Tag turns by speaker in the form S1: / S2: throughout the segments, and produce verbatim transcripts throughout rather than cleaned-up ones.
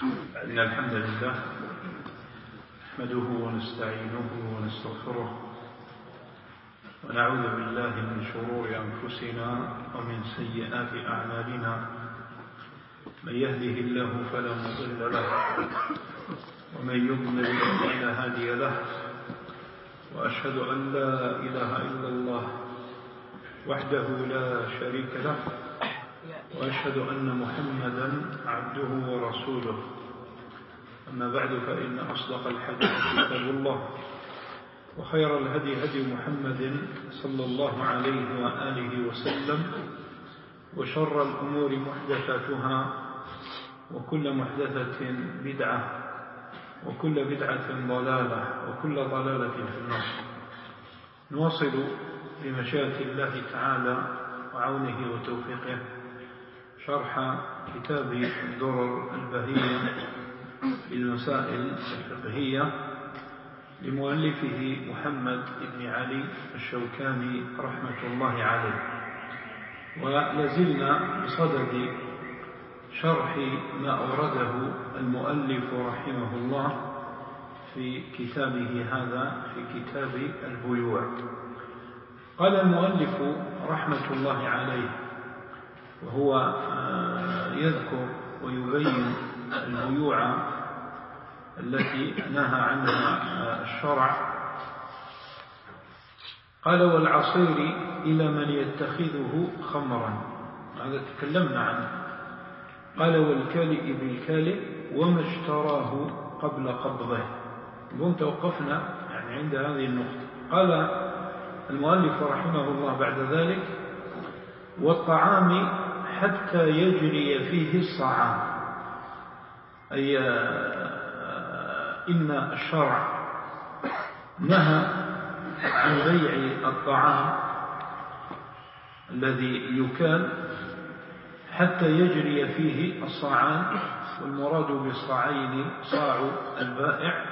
S1: إن الحمد لله نحمده ونستعينه ونستغفره ونعوذ بالله من شرور أنفسنا ومن سيئات أعمالنا. من يهده الله فلا مضل له ومن يضلل فلا هادي له، وأشهد أن لا إله إلا الله وحده لا شريك له، وأشهد أن محمدا عبده ورسوله. أما بعد، فإن أصدق الحديث كتاب الله، وخير الهدي هدي محمد صلى الله عليه وآله وسلم، وشر الأمور محدثاتها، وكل محدثة بدعة، وكل بدعة ضلالة، وكل ضلالة في النار. نواصل بمشيئة الله تعالى وعونه وتوفيقه شرح كتاب الدرر البهية في المسائل الفقهية لمؤلفه محمد بن علي الشوكاني رحمة الله عليه. ولازلنا بصدد شرح ما أورده المؤلف رحمه الله في كتابه هذا، في كتاب البيوع. قال المؤلف رحمة الله عليه وهو يذكر ويبين البيوع التي نهى عنها الشرع، قال: والعصير إلى من يتخذه خمرا، هذا تكلمنا عنه. قال: والكالئ بالكالئ وما اشتراه قبل قبضه. نقوم توقفنا يعني عند هذه النقطة. قال المؤلف رحمه الله بعد ذلك: والطعام حتى يجري فيه الصعام، أي إن الشرع نهى عن بيع الطعام الذي يكال حتى يجري فيه الصاعان، والمراد بالصاعين صاع البائع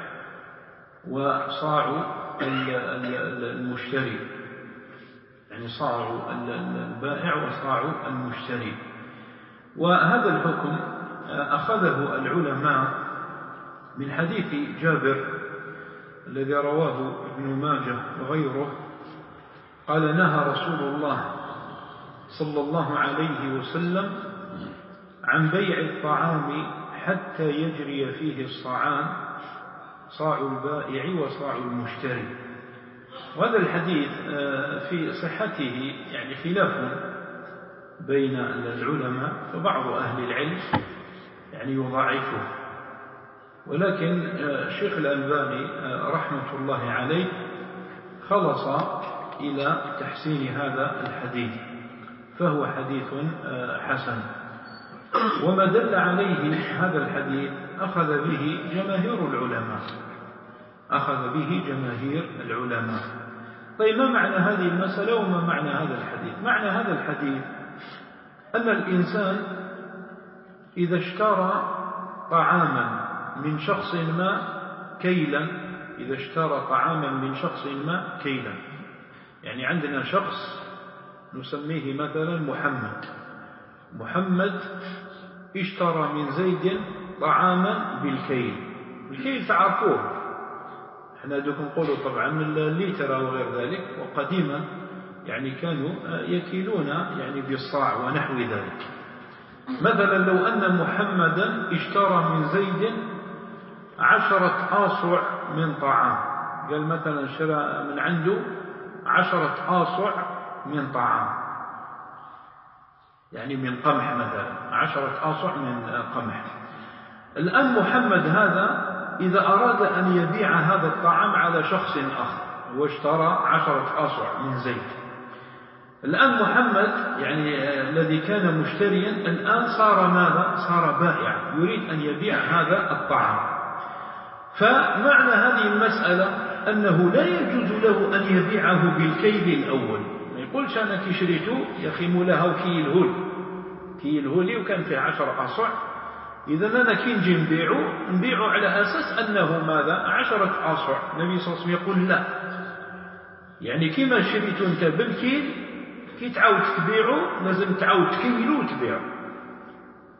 S1: وصاع المشتري، يعني صاع البائع وصاع المشتري. وهذا الحكم أخذه العلماء من حديث جابر الذي رواه ابن ماجه وغيره. قال: نهى رسول الله صلى الله عليه وسلم عن بيع الطعام حتى يجري فيه الصاعان، صاع البائع وصاع المشتري. وهذا الحديث في صحته يعني خلاف بين العلماء، فبعض أهل العلم يعني يضاعفه، ولكن الشيخ الألباني رحمة الله عليه خلص إلى تحسين هذا الحديث، فهو حديث حسن. وما دل عليه هذا الحديث أخذ به جماهير العلماء، أخذ به جماهير العلماء. طيب، ما معنى هذه المسألة وما معنى هذا الحديث؟ معنى هذا الحديث أن الإنسان إذا اشترى طعاما من شخص ما كيلا، إذا اشترى طعاما من شخص ما كيلا، يعني عندنا شخص نسميه مثلا محمد، محمد اشترى من زيد طعاما بالكيل. الكيل تعرفوه، احنا دوك نقولوا طبعا الليتر وغير ذلك، وقديما يعني كانوا يكيلون يعني بالصاع ونحو ذلك. مثلا لو أن محمدا اشترى من زيد عشرة آصع من طعام، قال مثلا اشترى من عنده عشرة آصع من طعام، يعني من قمح، مثلا عشرة آصع من قمح. الآن محمد هذا إذا أراد أن يبيع هذا الطعام على شخص آخر، واشترى عشرة آصع من زيت، الآن محمد يعني الذي كان مشتريا الآن صار ماذا؟ صار بائعا، يريد أن يبيع هذا الطعام. فمعنى هذه المسألة أنه لا يجوز له أن يبيعه بالكيل الأول. ما يقولش أنا كي شريته يا أخي مولاها وكيله كيله لي وكان فيه عشر أصع، إذا أنا كي نجي نبيعه نبيعه على أساس أنه ماذا؟ عشرة أصع. النبي صلى الله عليه وسلم يقول لا، يعني كما شريته أنت بالكيل كي تعاود تبيعه لازم تعاود تكيله وتبيعه،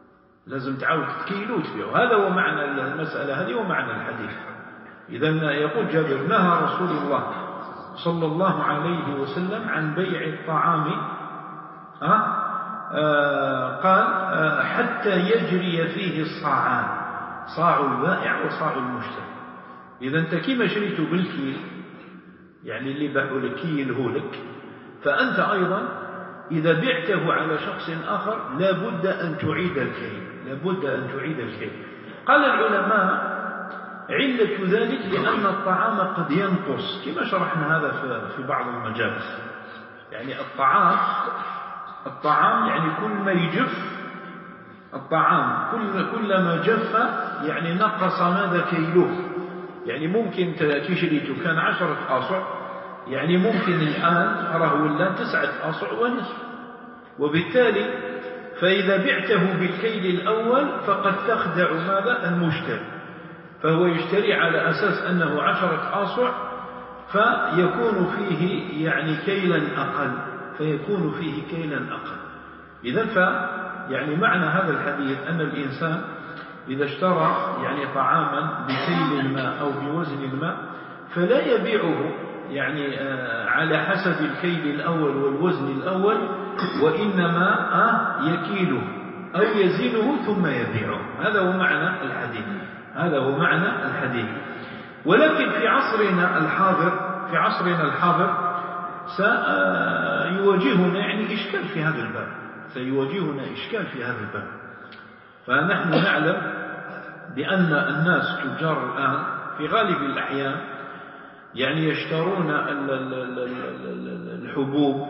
S1: لازم تعاود تكيلو وتبيع. وهذا هو معنى المسألة هذه ومعنى الحديث. إذا يقول جابر نهى رسول الله صلى الله عليه وسلم عن بيع الطعام أه؟ آه قال آه حتى يجري فيه الصاعان، صاع البائع وصاع المشتري. إذا أنت كما شريته بالكيل، يعني اللي باعوا لك كيله لك، فأنت أيضا إذا بعته على شخص آخر لابد أن تعيد الكيل، لابد أن تعيد الكيل. قال العلماء علة ذلك لأن الطعام قد ينقص، كما شرحنا هذا في بعض المجالس. يعني الطعام الطعام يعني كل ما يجف الطعام كل كلما جف يعني نقص ماذا كيلوه. يعني ممكن تشريته كان عشرة أصع، يعني ممكن الآن راه ولا تسعة أصع ونصف، وبالتالي فإذا بعته بالكيل الأول فقد تخدع ماذا المشتري، فهو يشتري على أساس أنه عشرة أصع فيكون فيه يعني كيلا أقل، فيكون فيه كيلا أقل. إذن ف يعني معنى هذا الحديث أن الإنسان إذا اشترى يعني طعاما بكيل ما أو بوزن ما فلا يبيعه يعني على حسب الكيل الأول والوزن الأول، وإنما يكيله أو يزينه ثم يبيعه. هذا هو معنى الحديث، هذا هو معنى الحديث. ولكن في عصرنا الحاضر في عصرنا الحاضر سيواجهنا يعني إشكال في هذا الباب، سيواجهنا إشكال في هذا الباب. فنحن نعلم بأن الناس تجار الآن في غالب الأحيان يعني يشترون الحبوب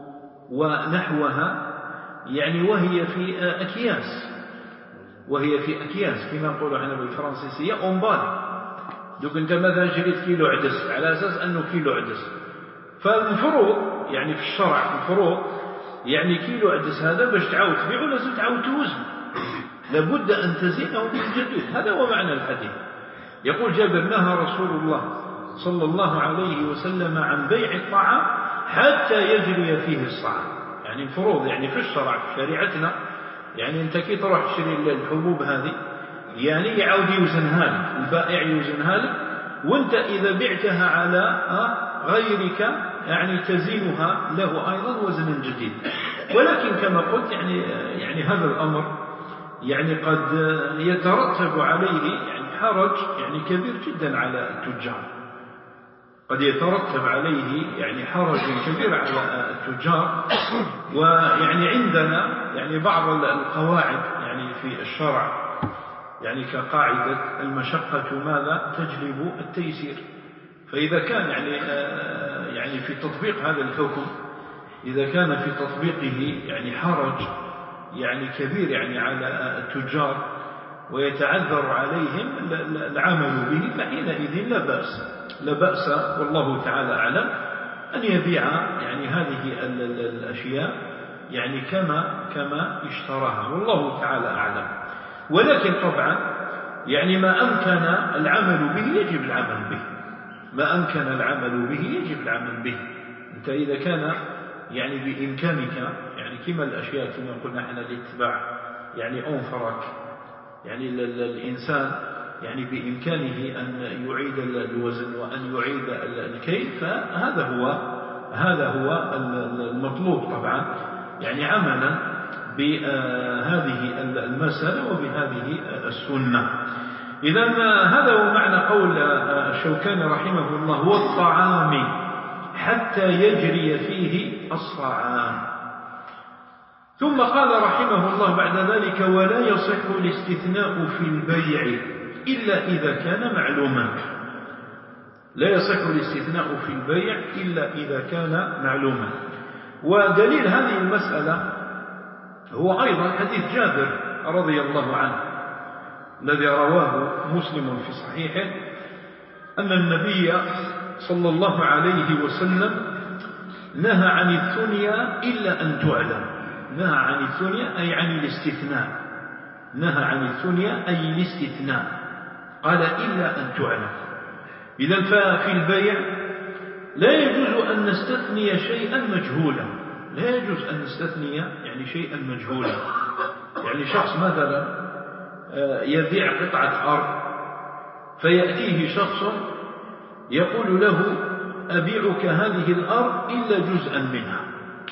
S1: ونحوها يعني وهي في أكياس، وهي في أكياس كما نقول احنا بالفرنسيسية أمبالي. دوك أنت مثلا شريت كيلو عدس على أساس أنه كيلو عدس، فالمفروض يعني في الشرع المفروض يعني كيلو عدس هذا باش تعاود تبيعه لازم تعاود توزن، لابد أن تزينه من جديد. هذا هو معنى الحديث. يقول جابر نهى رسول الله صلى الله عليه وسلم عن بيع الطعام حتى يجري فيه الصاع. يعني المفروض يعني في الشرع في شريعتنا يعني أنت كي تروح تشتري الحبوب هذه يعني يعاود يوزنها لك، البائع يوزنها لك، وانت إذا بعتها على غيرك يعني تزينها له أيضا وزنا جديد. ولكن كما قلت يعني يعني هذا الأمر يعني قد يترتب عليه يعني حرج يعني كبير جدا على التجار، قد يترتب عليه يعني حرج كبير على التجار. ويعني عندنا يعني بعض القواعد يعني في الشرع يعني كقاعدة المشقة ماذا تجلب التيسير. فإذا كان يعني يعني في تطبيق هذا الحكم، إذا كان في تطبيقه يعني حرج يعني كبير يعني على التجار ويتعذر عليهم العمل به، فحينئذ لا بأس لا بأس والله تعالى أعلم أن يبيع يعني هذه الأشياء يعني كما كما اشتراها، والله تعالى أعلم. ولكن طبعا يعني ما أمكن العمل به يجب العمل به، ما أمكن العمل به يجب العمل به. أنت إذا كان يعني بإمكانك يعني كما الأشياء كما قلنا احنا الاتباع يعني أنفرك، يعني الإنسان يعني بإمكانه أن يعيد الوزن وأن يعيد الكيل، فهذا هو هذا هو المطلوب طبعا يعني عملا بهذه المسألة وبهذه السنة. إذا هذا هو معنى قول الشوكاني رحمه الله والطعام حتى يجري فيه الصاعان. ثم قال رحمه الله بعد ذلك ولا يصح الاستثناء في البيع إلا إذا كان معلوما. لا يصح الاستثناء في البيع إلا إذا كان معلوما. ودليل هذه المسألة هو أيضا حديث جابر رضي الله عنه الذي رواه مسلم في صحيحه أن النبي صلى الله عليه وسلم نهى عن الثنيا إلا أن تعلم. نهى عن الثنيا أي عن الاستثناء، نهى عن الثنيا أي الاستثناء، قال إلا أن تعلم. إذن ففي البيع لا يجوز أن نستثني شيئا مجهولا، لا يجوز أن نستثني يعني شيئا مجهولا. يعني شخص مثلا يبيع قطعة أرض فيأتيه شخص يقول له أبيعك هذه الأرض إلا جزءا منها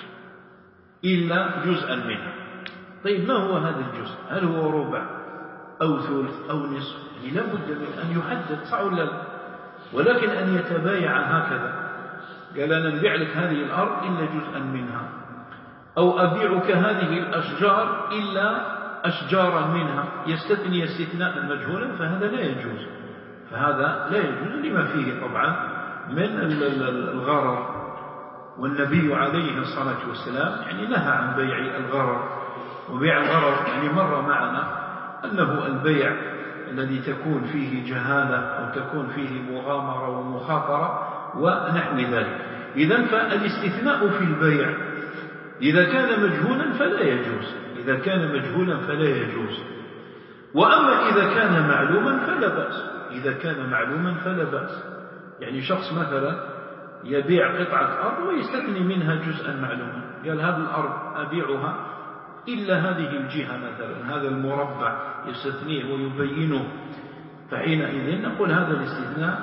S1: إلا جزءا منها. طيب ما هو هذا الجزء؟ هل هو ربع أو ثلث أو نصف؟ يعني لا بد من أن يحدد، صح ولا لا؟ ولكن أن يتبايع هكذا، قال أنا نبيع لك هذه الأرض إلا جزءا منها، أو أبيعك هذه الأشجار إلا أشجارا منها، يستثني استثناء مجهولا، فهذا لا يجوز، فهذا لا يجوز لما فيه طبعا من الغرر. والنبي عليه الصلاة والسلام يعني نهى عن بيع الغرر، وبيع الغرر يعني مر معنا أنه البيع الذي تكون فيه جهالة أو تكون فيه مغامرة ومخاطرة ونحو ذلك. إذن فالاستثناء في البيع إذا كان مجهولا فلا يجوز، إذا كان مجهولا فلا يجوز. وأما إذا كان معلوما فلا بأس، إذا كان معلوما فلا بأس. يعني شخص مثلا يبيع قطعة أرض ويستثني منها جزءا معلوما، قال هذه الأرض أبيعها إلا هذه الجهة مثلا، هذا المربع يستثنيه ويبينه، فحينئذ نقول هذا الاستثناء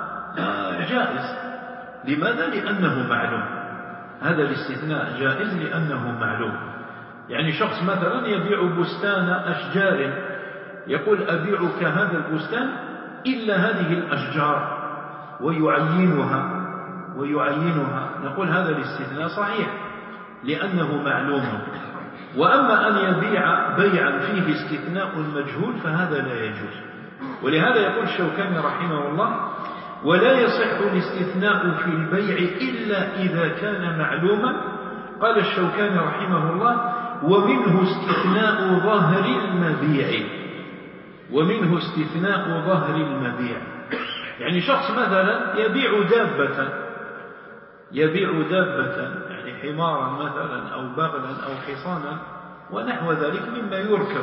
S1: جائز. لماذا؟ لأنه معلوم. هذا الاستثناء جائز لأنه معلوم. يعني شخص مثلا يبيع بستان أشجار، يقول أبيعك هذا البستان إلا هذه الأشجار، ويعينها ويعينها نقول هذا الاستثناء صحيح لأنه معلوم. وأما أن يبيع بيعا فيه استثناء مجهول فهذا لا يجوز. ولهذا يقول الشوكاني رحمه الله: ولا يصح الاستثناء في البيع إلا إذا كان معلوما. قال الشوكاني رحمه الله: ومنه استثناء ظهر المبيع، ومنه استثناء ظهر المبيع. يعني شخص مثلا يبيع دابة، يبيع دابة يعني حمارا مثلا أو بغلا أو حصانا ونحو ذلك مما يركب،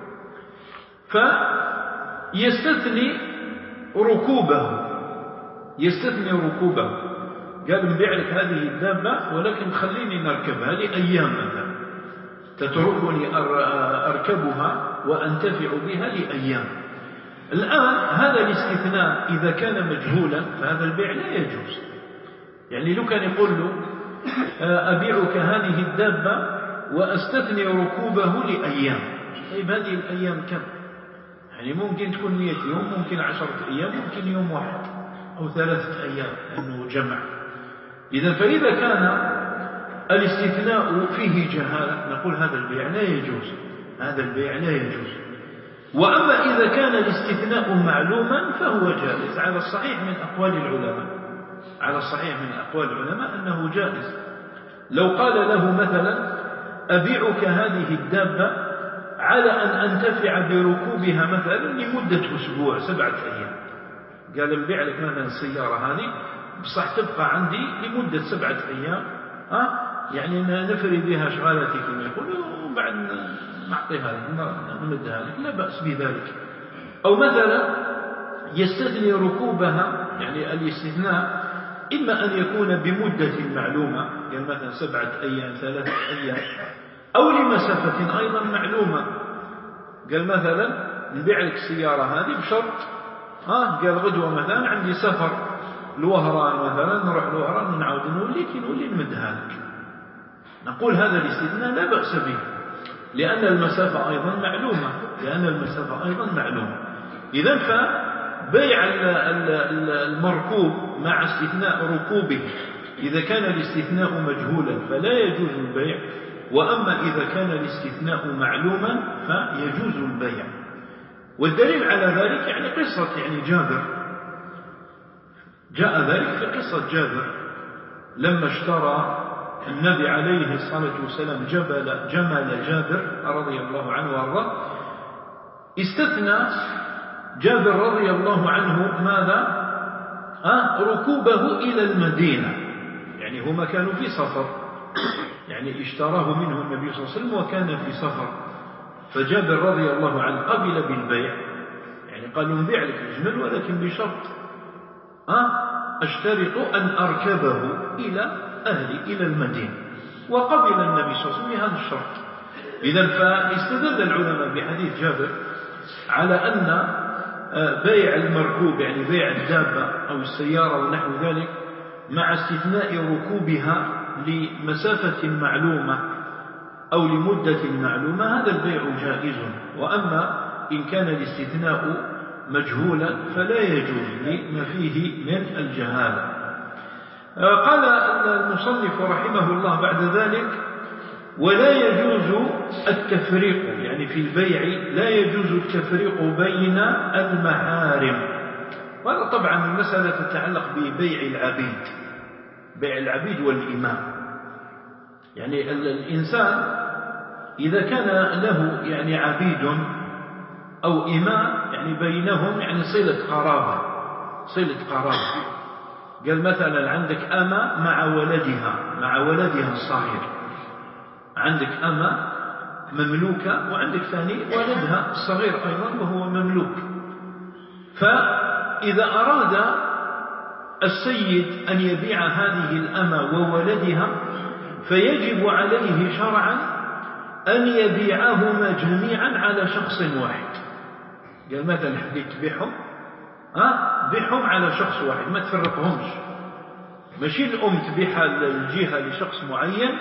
S1: فيستثني ركوبه، يستثني ركوبه، قال نبيع لك هذه الدابة ولكن خليني نركبها لأيام مثلا، تتركني أركبها وأنتفع بها لأيام. الآن هذا الاستثناء إذا كان مجهولا فهذا البيع لا يجوز. يعني لو كان يقول له أبيعك هذه الدابة وأستثني ركوبه لأيام، طيب هذه الأيام كم؟ يعني ممكن تكون مئة يوم، ممكن عشرة أيام، ممكن يوم واحد أو ثلاثة أيام، أنه جمع. إذا فإذا كان الاستثناء فيه جهالة نقول هذا البيع لا يجوز، هذا البيع لا يجوز. وأما إذا كان الاستثناء معلوما فهو جائز على الصحيح من أقوال العلماء، على الصحيح من أقوال العلماء أنه جائز. لو قال له مثلا أبيعك هذه الدابة على أن أنتفع بركوبها مثلا لمدة أسبوع سبعة أيام، قال نبيع لك مثلا السيارة هذه بصح تبقى عندي لمدة سبعة أيام، ها يعني نفري بها شغالاتي كما يقولوا وبعد نعطيها لك نمدها لك، لا بأس بذلك. أو مثلا يستثني ركوبها، يعني الاستثناء إما أن يكون بمدة معلومة، يعني مثلا سبعة أيام ثلاثة أيام، أو لمسافة أيضا معلومة، قال مثلا نبيع لك السيارة هذه بشرط ها قال غدوة مثلا عندي سفر الوهران مثلا، نروح الوهران ونعود نوليك نولي نمدها لك، نقول هذا الاستثناء لا بأس به لأن المسافة أيضا معلومة، لأن المسافة أيضا معلومة. إذن فبيع المركوب مع استثناء ركوبه إذا كان الاستثناء مجهولا فلا يجوز البيع، وأما إذا كان الاستثناء معلوما فيجوز البيع. والدليل على ذلك يعني قصة يعني جابر، جاء ذلك في قصة جابر لما اشترى النبي عليه الصلاة والسلام جبل جمل جابر رضي الله عنه وارضاه، استثنى جابر رضي الله عنه ماذا؟ أه ركوبه إلى المدينة، يعني هما كانوا في سفر، يعني اشتراه منه النبي صلى الله عليه وسلم وكان في سفر، فجابر رضي الله عنه قبل بالبيع، يعني قالوا نبيع لك الجمل ولكن بشرط أه أشترط أن أركبه إلى أهلي إلى المدينة، وقبل النبي صلى الله عليه وسلم هذا الشرط. إذن فاستدل العلماء بحديث جابر على أن بيع المركوب يعني بيع الدابة أو السيارة ونحو ذلك مع استثناء ركوبها لمسافة معلومة أو لمدة معلومة هذا البيع جائز. وأما إن كان الاستثناء مجهولا فلا يجوز لما فيه من الجهالة. قال المصنف رحمه الله بعد ذلك: ولا يجوز التفريق يعني في البيع لا يجوز التفريق بين المحارم. وهذا طبعا المسألة تتعلق ببيع العبيد، بيع العبيد والإماء. يعني الإنسان إذا كان له يعني عبيد أو إماء يعني بينهم يعني صلة قرابة، صلة قرابة. قال مثلا عندك أمة مع ولدها مع ولدها الصغير، عندك أمة مملوكة وعندك ثاني ولدها الصغير أيضا وهو مملوك. فإذا أراد السيد أن يبيع هذه الأمة وولدها فيجب عليه شرعا أن يبيعهما جميعا على شخص واحد. قال مثلا حبيت تبيعهم ها بيعهم على شخص واحد ما تفرقهمش، ماشي الأم تبيعها الجهة لشخص معين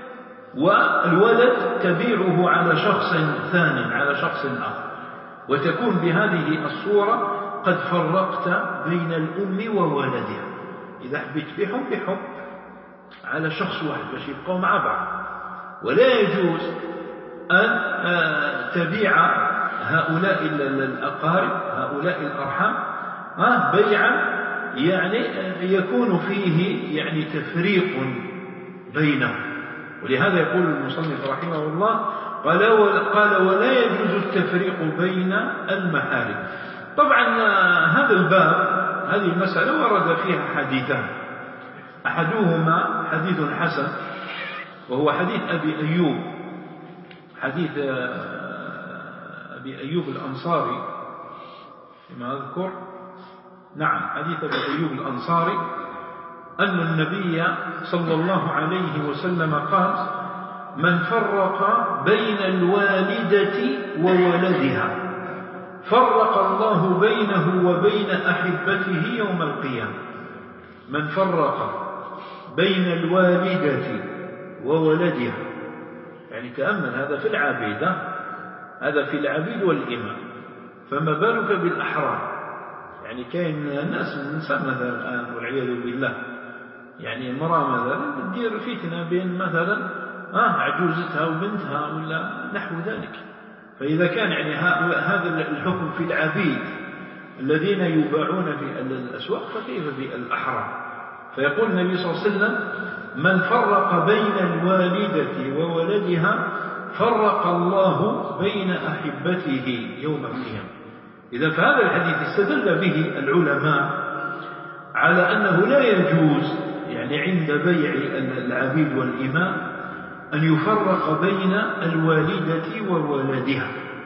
S1: والولد تبيعه على شخص ثاني على شخص آخر، وتكون بهذه الصورة قد فرقت بين الأم وولدها. إذا حبيت تبيعهم بيعهم على شخص واحد باش يبقوا مع بعض. ولا يجوز أن تبيع هؤلاء الأقارب هؤلاء الأرحام بيعا يعني يكون فيه يعني تفريق بينهم. ولهذا يقول المصنف رحمه الله قال قال ولا يجوز التفريق بين المحارم. طبعا هذا الباب هذه المسألة ورد فيها حديثان، أحدهما حديث حسن وهو حديث أبي أيوب حديث أبي أيوب الأنصاري فيما أذكر، نعم حديث أبي أيوب الأنصاري أن النبي صلى الله عليه وسلم قال: من فرق بين الوالدة وولدها فرق الله بينه وبين أحبته يوم القيامة. من فرق بين الوالدة وولدها يعني تأمل هذا في العبيدة، هذا في العبيد والإماء، فما بالك بالأحرار. يعني كاين الناس الإنسان مثلا الآن والعياذ بالله يعني امرأة مثلا تدير فتنة بين مثلا آه عجوزتها وبنتها ولا نحو ذلك. فإذا كان يعني هذا الحكم في العبيد الذين يباعون في الأسواق فكيف بالأحرار؟ فيقول النبي صلى الله عليه وسلم: من فرق بين الوالدة وولدها فرق الله بين أحبته يوم القيامة. إذا فهذا الحديث استدل به العلماء على أنه لا يجوز يعني عند بيع العبيد والإماء أن يفرق بين الوالدة وولدها.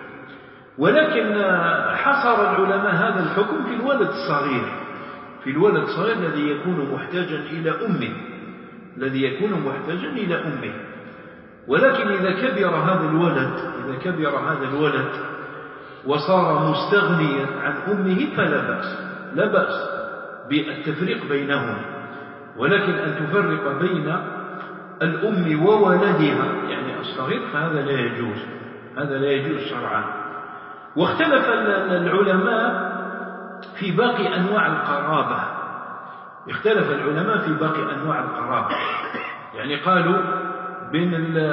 S1: ولكن حصر العلماء هذا الحكم في الولد الصغير، في الولد الصغير الذي يكون محتاجا إلى أمه الذي يكون محتاجا إلى أمه. ولكن إذا كبر هذا الولد إذا كبر هذا الولد وصار مستغنيا عن أمه فلا بأس لا بأس بالتفريق بينهم. ولكن أن تفرق بين الأم وولدها يعني الصغير فهذا لا يجوز، هذا لا يجوز شرعا. واختلف العلماء في باقي أنواع القرابة، اختلف العلماء في باقي أنواع القرابة. يعني قالوا بين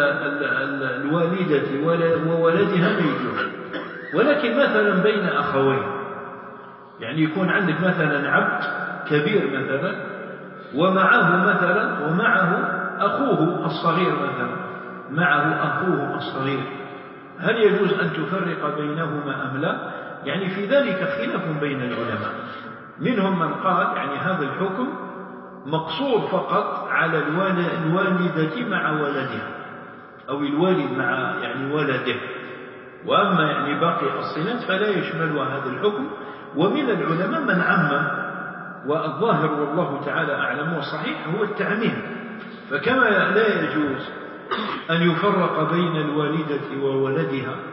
S1: الوالدة وولدها ما يجوز، ولكن مثلا بين أخوين يعني يكون عندك مثلا عبد كبير مثلا ومعه مثلا ومعه أخوه الصغير مثلا معه أخوه الصغير، هل يجوز أن تفرق بينهما أم لا؟ يعني في ذلك خلاف بين العلماء. منهم من قال يعني هذا الحكم مقصور فقط على الوالدة مع ولدها أو الوالد مع يعني ولده، وأما يعني باقي الصلات فلا يشملها هذا الحكم. ومن العلماء من عمم، والظاهر والله تعالى أعلم والصحيح هو التعميم. فكما لا يجوز أن يفرق بين الوالدة وولدها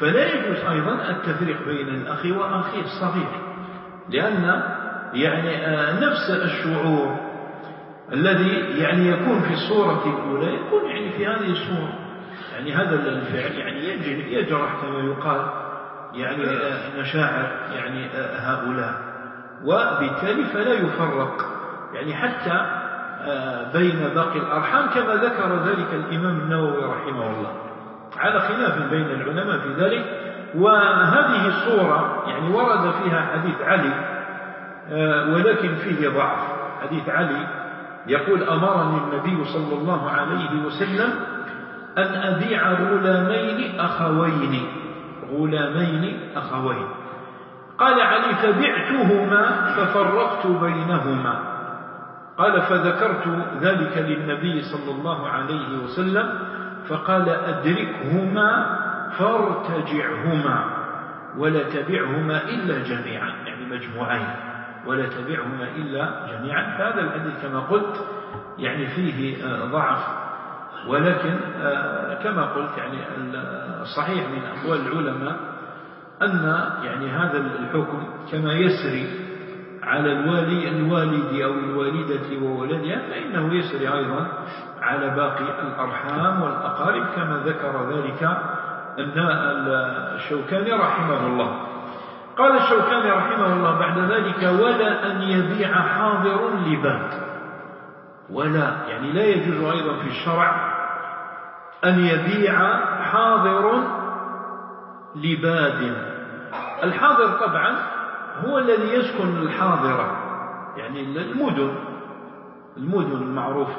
S1: فلا يجوز أيضا التفريق بين الأخ وأخيه الصغير، لأن يعني نفس الشعور الذي يعني يكون في الصورة الأولى يكون يعني في هذه الصورة. يعني هذا الفعل يعني يجرح كما يقال يعني مشاعر يعني هؤلاء، وبالتالي فلا يفرق يعني حتى بين باقي الأرحام كما ذكر ذلك الإمام النووي رحمه الله، على خلاف بين العلماء في ذلك. وهذه الصورة يعني ورد فيها حديث علي ولكن فيه ضعف. حديث علي يقول: أمرني النبي صلى الله عليه وسلم أن أبيع غلامين أخوين غلامين أخوين قال علي: فبعتهما ففرقت بينهما. قال: فذكرت ذلك للنبي صلى الله عليه وسلم فقال: أدركهما فارتجعهما ولا تبعهما إلا جميعا، يعني مجموعين، ولا تبعهما إلا جميعا. فهذا الحديث كما قلت يعني فيه ضعف، ولكن كما قلت يعني الصحيح من أقوال العلماء أن يعني هذا الحكم كما يسري على الوالي الوالد أو الوالدة وولدها فإنه يسري أيضا على باقي الأرحام والأقارب، كما ذكر ذلك الشوكاني رحمه الله. قال الشوكاني رحمه الله بعد ذلك: ولا أن يبيع حاضر لباد. ولا يعني لا يجوز أيضا في الشرع أن يبيع حاضر لباد. الحاضر طبعا هو الذي يسكن الحاضرة، يعني المدن المدن المعروفة.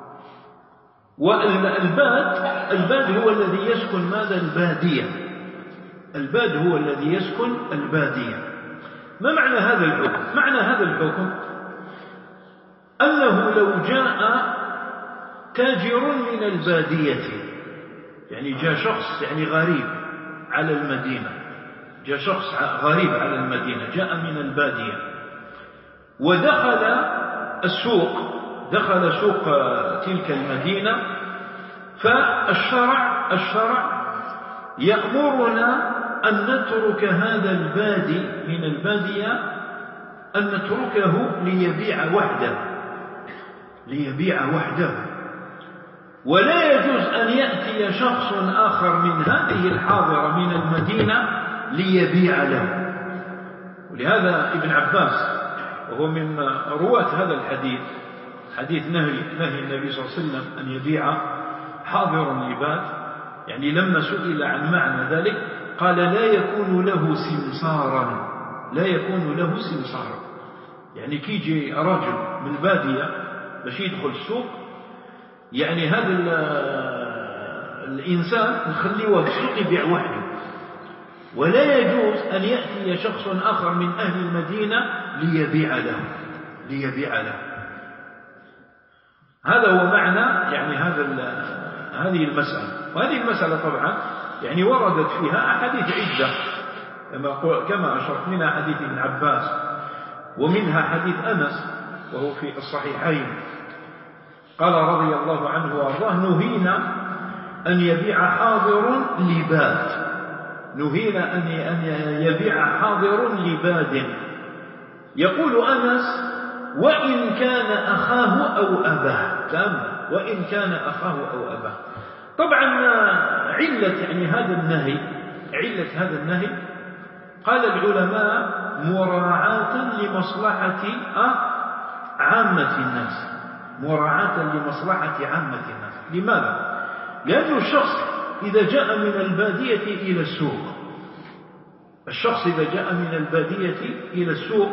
S1: والباد الباد هو الذي يسكن ماذا؟ البادية. الباد هو الذي يسكن البادية. ما معنى هذا الحكم؟ معنى هذا الحكم أنه لو جاء تاجر من البادية، يعني جاء شخص يعني غريب على المدينة، جاء شخص غريب على المدينة، جاء من البادية ودخل السوق، دخل سوق تلك المدينة، فالشرع الشرع يأمرنا أن نترك هذا البادي من البادية، أن نتركه ليبيع وحده ليبيع وحده ولا يجوز أن يأتي شخص آخر من هذه الحاضرة من المدينة ليبيع له. ولهذا ابن عباس وهو من رواة هذا الحديث، حديث نهي نهي النبي صلى الله عليه وسلم أن يبيع حاضر لباد، يعني لما سئل عن معنى ذلك قال: لا يكون له سمسارا لا يكون له سمسارا يعني كي يجي رجل من البادية باش يدخل السوق، يعني هذا الإنسان نخليه في السوق يبيع وحده، ولا يجوز أن يأتي شخص آخر من أهل المدينة ليبيع له ليبيع له هذا هو معنى يعني هذا هذه المسألة. وهذه المسألة طبعا يعني وردت فيها أحاديث عدة كما كما أشرت، منها حديث ابن عباس ومنها حديث أنس وهو في الصحيحين، قال رضي الله عنه وارضاه: نهينا أن يبيع حاضر لباد نهينا أن يبيع حاضر لباد. يقول أنس: وإن كان أخاه أو أباه. تمام، وإن كان أخاه أو أباه. طبعا علة يعني هذا النهي علة هذا النهي قال العلماء: مراعاة لمصلحة عامة الناس مراعاة لمصلحة عامة الناس. لماذا؟ لأن الشخص إذا جاء من البادية إلى السوق الشخص إذا جاء من البادية إلى السوق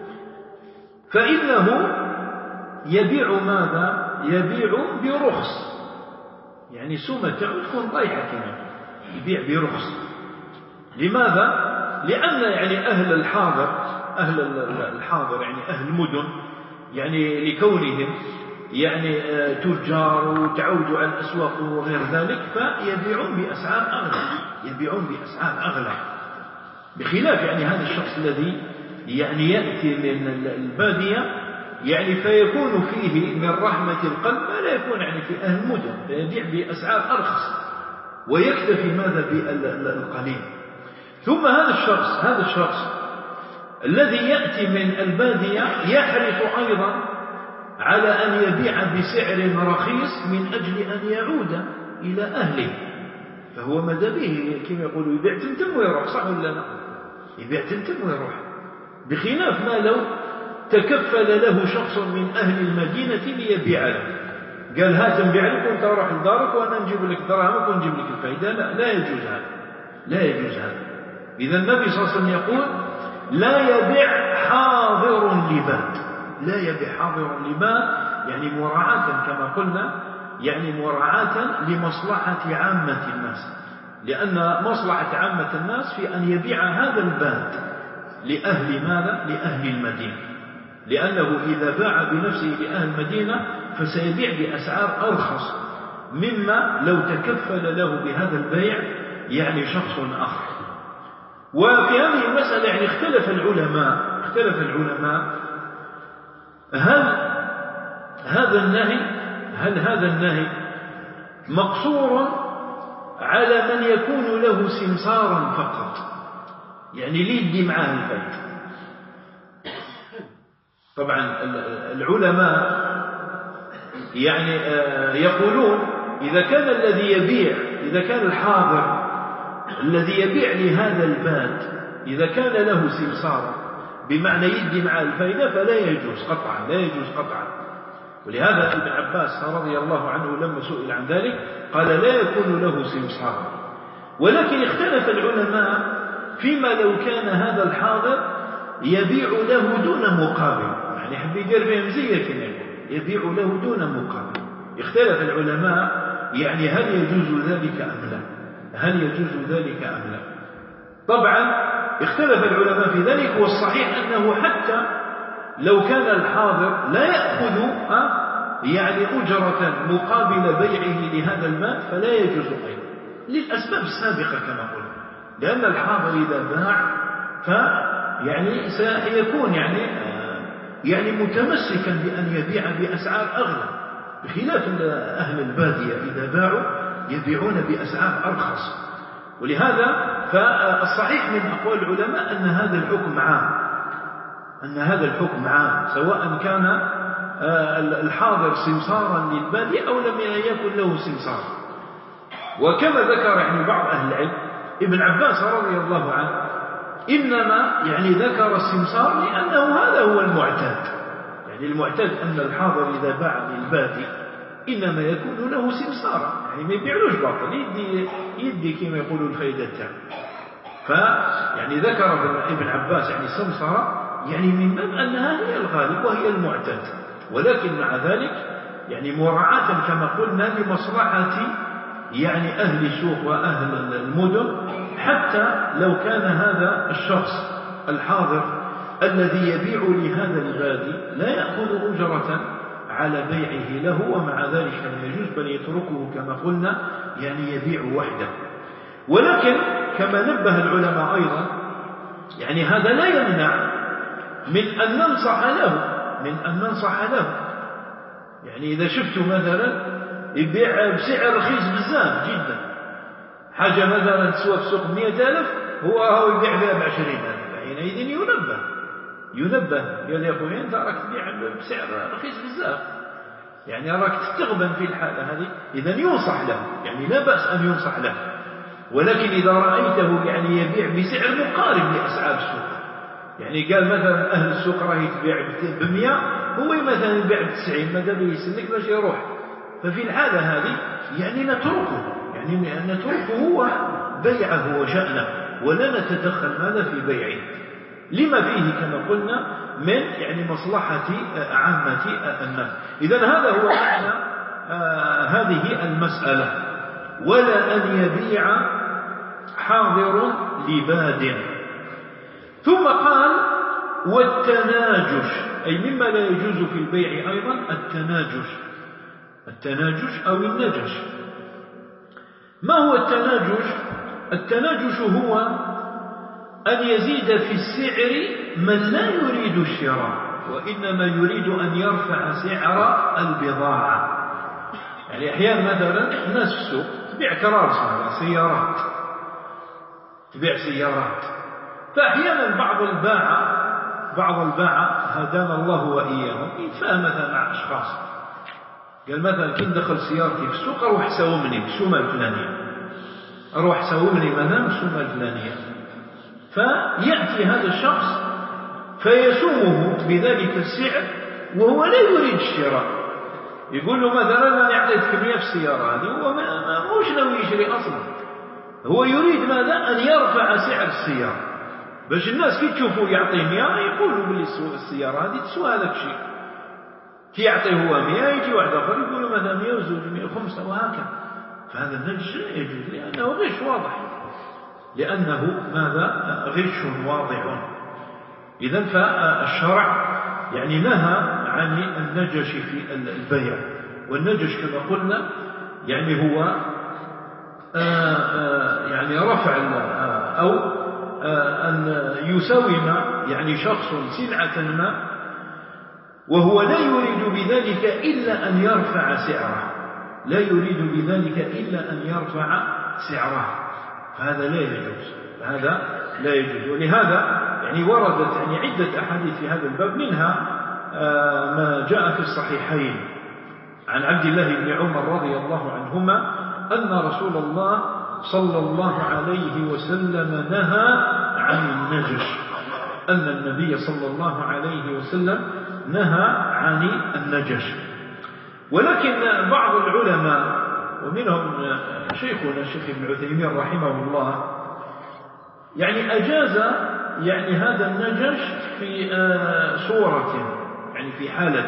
S1: فإنه يبيع ماذا؟ يبيع برخص، يعني سومة تكون طيحة كمان، يبيع برخص. لماذا؟ لأن يعني أهل الحاضر أهل الحاضر يعني أهل المدن يعني لكونهم يعني تجار وتعودوا على الأسواق وغير ذلك، فيبيعون بأسعار أغلى يبيعون بأسعار أغلى بخلاف يعني هذا الشخص الذي يعني يأتي من البادية، يعني فيكون فيه من رحمة القلب ما لا يكون يعني في أهل المدن، فيبيع بأسعار أرخص ويكتفي ماذا بالقليل. ثم هذا الشخص هذا الشخص الذي يأتي من البادية يحرص أيضا على أن يبيع بسعر رخيص من أجل أن يعود إلى أهله، فهو ماذا به كما يقولوا يبيع تمتم ويروح، صح ولا لا؟ يبيع تمتم ويروح، بخلاف ما لو تكفل له شخص من أهل المدينة ليبيع له، قال هات نبيع لك وانت روح لدارك وانا نجيب لك دراهمك ونجيب لك الفائدة. لا, لا يجوز هذا، لا يجوز هذا. إذا النبي صلى الله عليه وسلم يقول لا يبيع حاضر لباد، لا يبيع حاضر لباد، يعني مراعاة كما قلنا، يعني مراعاة لمصلحة عامة الناس، لأن مصلحة عامة الناس في أن يبيع هذا الباد لأهل ماذا؟ لأهل المدينة، لأنه إذا باع بنفسه لأهل المدينة فسيبيع بأسعار أرخص مما لو تكفل له بهذا البيع يعني شخص آخر. وفي هذه المسألة يعني اختلف العلماء اختلف العلماء هل هذا النهي هل هذا النهي مقصور على من يكون له سمسارا فقط، يعني ليدي معاه البيت. طبعا العلماء يعني يقولون إذا كان الذي يبيع إذا كان الحاضر الذي يبيع لهذا الباد إذا كان له سمسار بمعنى يدي مع الفائدة فلا يجوز قطعا، لا يجوز قطعا. ولهذا ابن عباس رضي الله عنه لما سئل عن ذلك قال لا يكون له سمسار. ولكن اختلف العلماء فيما لو كان هذا الحاضر يبيع له دون مقابل، يعني يحب يدير فيه مزية كما يقول، يبيع له دون مقابل. اختلف العلماء يعني هل يجوز ذلك أم لا، هل يجوز ذلك أم لا. طبعا اختلف العلماء في ذلك، والصحيح أنه حتى لو كان الحاضر لا يأخذ يعني أجرة مقابل بيعه لهذا المال فلا يجوز أيضا للأسباب السابقة كما قلنا، لأن الحاضر إذا باع فيعني سيكون يعني يعني متمسكا بأن يبيع بأسعار أغلى، بخلاف أهل البادية إذا باعوا يبيعون بأسعار أرخص. ولهذا فالصحيح من أقوال العلماء أن هذا الحكم عام، أن هذا الحكم عام سواء كان الحاضر سمسارا للبادية أو لم يكن له سمسار. وكما ذكر يعني بعض أهل العلم ابن عباس رضي الله عنه إنما يعني ذكر السمسار لأنه هذا هو المعتاد، يعني المعتاد أن الحاضر إذا باع للبادي إنما يكون له سمسارا، يعني ما يبيعلوش باطل، يدي, يدي كما يقولوا الفائدة تاعه. فيعني ذكر ابن عباس يعني السمسارة يعني من باب أنها هي الغالب وهي المعتاد، ولكن مع ذلك يعني مراعاة كما قلنا لمصلحة يعني أهل السوق وأهل المدن، حتى لو كان هذا الشخص الحاضر الذي يبيع لهذا البادي لا يأخذ أجرة على بيعه له، ومع ذلك لا يجوز بل يتركه كما قلنا يعني يبيع وحده. ولكن كما نبه العلماء أيضا يعني هذا لا يمنع من أن ننصح له من أن ننصح له يعني إذا شفت مثلا يبيع بسعر رخيص بزاف جدا، حاجة مثلا تسوى في السوق مئة ألف هو هو يبيع بها بعشرين ألف، حينئذ ينبه ينبه قال يا أخوي أنت راك تبيع بسعر رخيص بزاف، يعني راك تستغبن في الحالة هذه. إذا ينصح له، يعني لا بأس أن ينصح له، ولكن إذا رأيته يعني يبيع بسعر مقارب لأسعار السوق، يعني قال مثلا أهل السوق راهي تبيع بمئة هو مثلا يبيع بتسعين، ماذا بيسلك باش يروح، ففي الحالة هذه يعني نتركه، يعني نتركه هو بيعه وشأنه ولا نتدخل ماذا في بيعه، لما فيه كما قلنا من يعني مصلحة عامة الناس. إذن هذا هو معنى آه هذه المسألة، ولا أن يبيع حاضر لباد. ثم قال والتناجش، أي مما لا يجوز في البيع أيضا التناجش، التناجش أو النجش. ما هو التناجش؟ التناجش هو أن يزيد في السعر من لا يريد الشراء وإنما يريد أن يرفع سعر البضاعة، يعني أحيانا مثلا الناس في السوق تبيع كرارس مثلا سيارات، تبيع سيارات، فأحيانا بعض الباعة بعض الباعة هدانا الله وإياهم يتفاهم مثلا مع أشخاص، قال مثلا كي ندخل سيارتي في السوق أروح ساومني بالسومة الفلانية، أروح ساومني مثلا بالسومة الفلانية، فيأتي هذا الشخص فيسومه بذلك السعر وهو لا يريد الشراء، يقول له مثلا أنا أعطيتك مئة في السيارة هذه، هو ما مش ناوي يشري أصلا، هو يريد ماذا؟ أن يرفع سعر السيارة باش الناس كي تشوفوا يعطيه مئة يقولوا باللي السيارة هذه تسوى هذاك الشيء، كي يعطيه هو مئة يجي واحد آخر يقول مثلا مئة وزوج مئة وخمسة وهكذا، فهذا النجش لا يجوز لأنه غش واضح، لأنه ماذا؟ غش واضح. إذن فالشرع يعني نهى عن النجش في البيع، والنجش كما قلنا يعني هو آآ آآ يعني رفع أو أن يساوم يعني شخص سلعة ما وهو لا يريد بذلك إلا أن يرفع سعره، لا يريد بذلك إلا أن يرفع سعره، فهذا لا يجوز، هذا لا يجوز. ولهذا يعني وردت يعني عدة أحاديث في هذا الباب، منها ما جاء في الصحيحين عن عبد الله بن عمر رضي الله عنهما أن رسول الله صلى الله عليه وسلم نهى عن النجش، أن النبي صلى الله عليه وسلم نهى عن النجش. ولكن بعض العلماء ومنهم شيخنا الشيخ ابن عثيمين رحمه الله يعني أجاز يعني هذا النجش في صورة، يعني في حالة،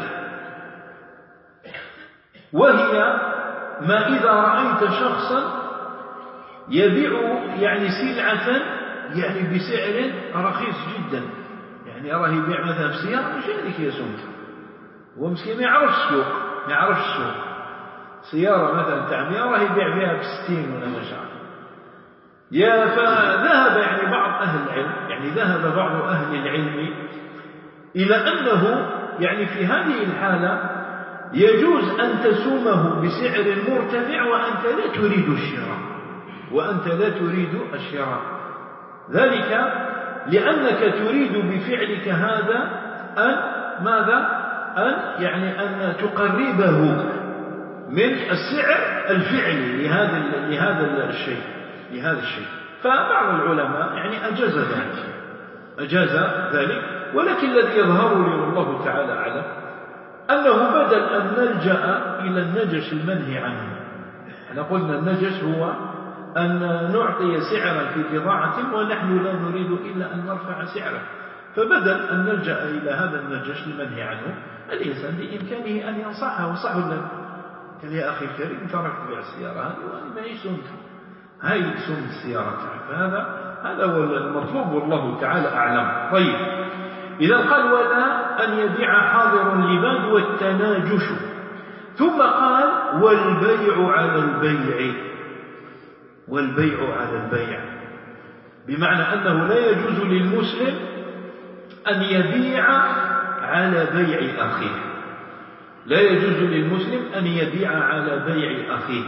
S1: وهي ما إذا رأيت شخصا يبيع يعني سلعة يعني بسعر رخيص جدا، يعني راه يبيع مثلا في سيارة مش هذيك هي سمته، هو مسكين ما يعرفش السوق، ما يعرفش السوق، سيارة مثلا تاع مئة راه يبيع بها بستين ولا ما شاء، يا فذهب يعني بعض أهل العلم، يعني ذهب بعض أهل العلم إلى أنه يعني في هذه الحالة يجوز أن تسومه بسعر مرتفع وأنت لا تريد الشراء، وأنت لا تريد الشراء، ذلك لأنك تريد بفعلك هذا أن ماذا؟ أن يعني أن تقربه من السعر الفعلي لهذا لهذا الشيء لهذا الشيء فبعض العلماء يعني أجاز ذلك أجاز ذلك ولكن الذي يظهر لي والله تعالى أعلم أنه بدل أن نلجأ إلى النجش المنهي عنه. احنا قلنا النجش هو أن نعطي سعرا في بضاعة ونحن لا نريد إلا أن نرفع سعره، فبدل أن نلجأ إلى هذا النجش المنهي عنه الإنسان بإمكانه أن ينصحه وصحه له، قال يا أخي الكريم ترك بيع السيارة هذه وأنا ما هي سمتها، هاي سمت السيارة تاعك، فهذا هذا هو المطلوب والله تعالى أعلم. طيب إذا قال ولا أن يبيع حاضر لباد والتناجش، ثم قال والبيع على البيع، والبيع على البيع بمعنى أنه لا يجوز للمسلم أن يبيع على بيع أخيه، لا يجوز للمسلم أن يبيع على بيع أخيه.